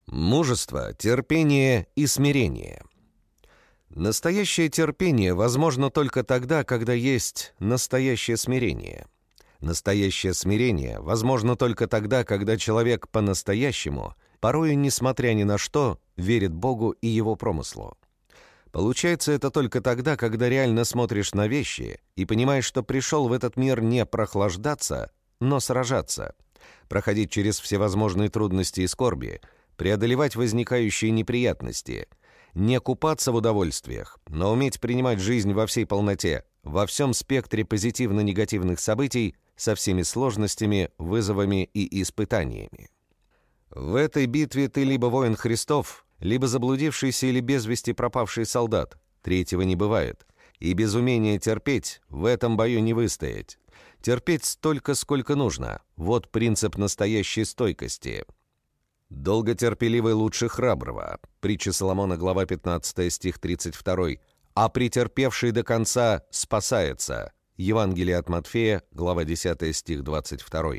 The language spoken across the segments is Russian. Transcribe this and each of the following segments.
Мужество, терпение и смирение. Настоящее терпение возможно только тогда, когда есть настоящее смирение. Настоящее смирение возможно только тогда, когда человек по-настоящему, порою, несмотря ни на что, верит Богу и Его промыслу. Получается это только тогда, когда реально смотришь на вещи и понимаешь, что пришел в этот мир не прохлаждаться, но сражаться, проходить через всевозможные трудности и скорби, преодолевать возникающие неприятности, не купаться в удовольствиях, но уметь принимать жизнь во всей полноте, во всем спектре позитивно-негативных событий, со всеми сложностями, вызовами и испытаниями. В этой битве ты либо воин Христов, либо заблудившийся или без вести пропавший солдат. Третьего не бывает. И без умения терпеть в этом бою не выстоять. Терпеть столько, сколько нужно. Вот принцип настоящей стойкости. «Долготерпеливый лучше храброго». Притча Соломона, глава 15, стих 32. «А претерпевший до конца спасается». Евангелие от Матфея, глава 10, стих 22.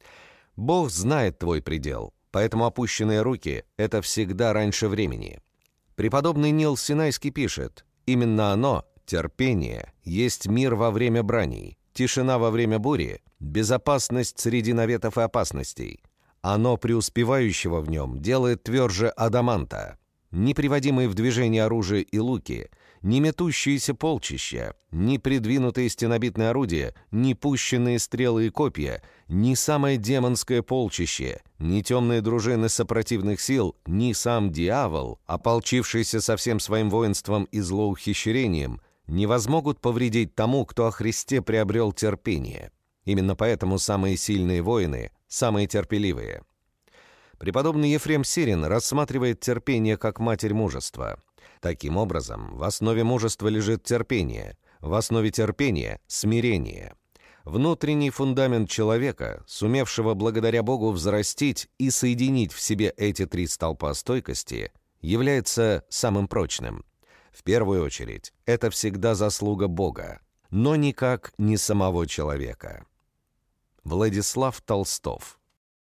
Бог знает твой предел, поэтому опущенные руки — это всегда раньше времени. Преподобный Нил Синайский пишет: «Именно оно, терпение, есть мир во время браней, тишина во время бури, безопасность среди наветов и опасностей. Оно преуспевающего в нем делает тверже адаманта. Ни приводимые в движение оружие и луки, ни метущиеся полчища, ни придвинутые стенобитные орудия, ни пущенные стрелы и копья, ни самое демонское полчище, ни темные дружины сопротивных сил, ни сам дьявол, ополчившийся со всем своим воинством и злоухищрением, не возмогут повредить тому, кто о Христе приобрел терпение. Именно поэтому самые сильные воины — самые терпеливые». Преподобный Ефрем Сирин рассматривает терпение как матерь мужества. Таким образом, в основе мужества лежит терпение, в основе терпения — смирение. Внутренний фундамент человека, сумевшего благодаря Богу взрастить и соединить в себе эти три столпа стойкости, является самым прочным. В первую очередь, это всегда заслуга Бога, но никак не самого человека. Владислав Толстов.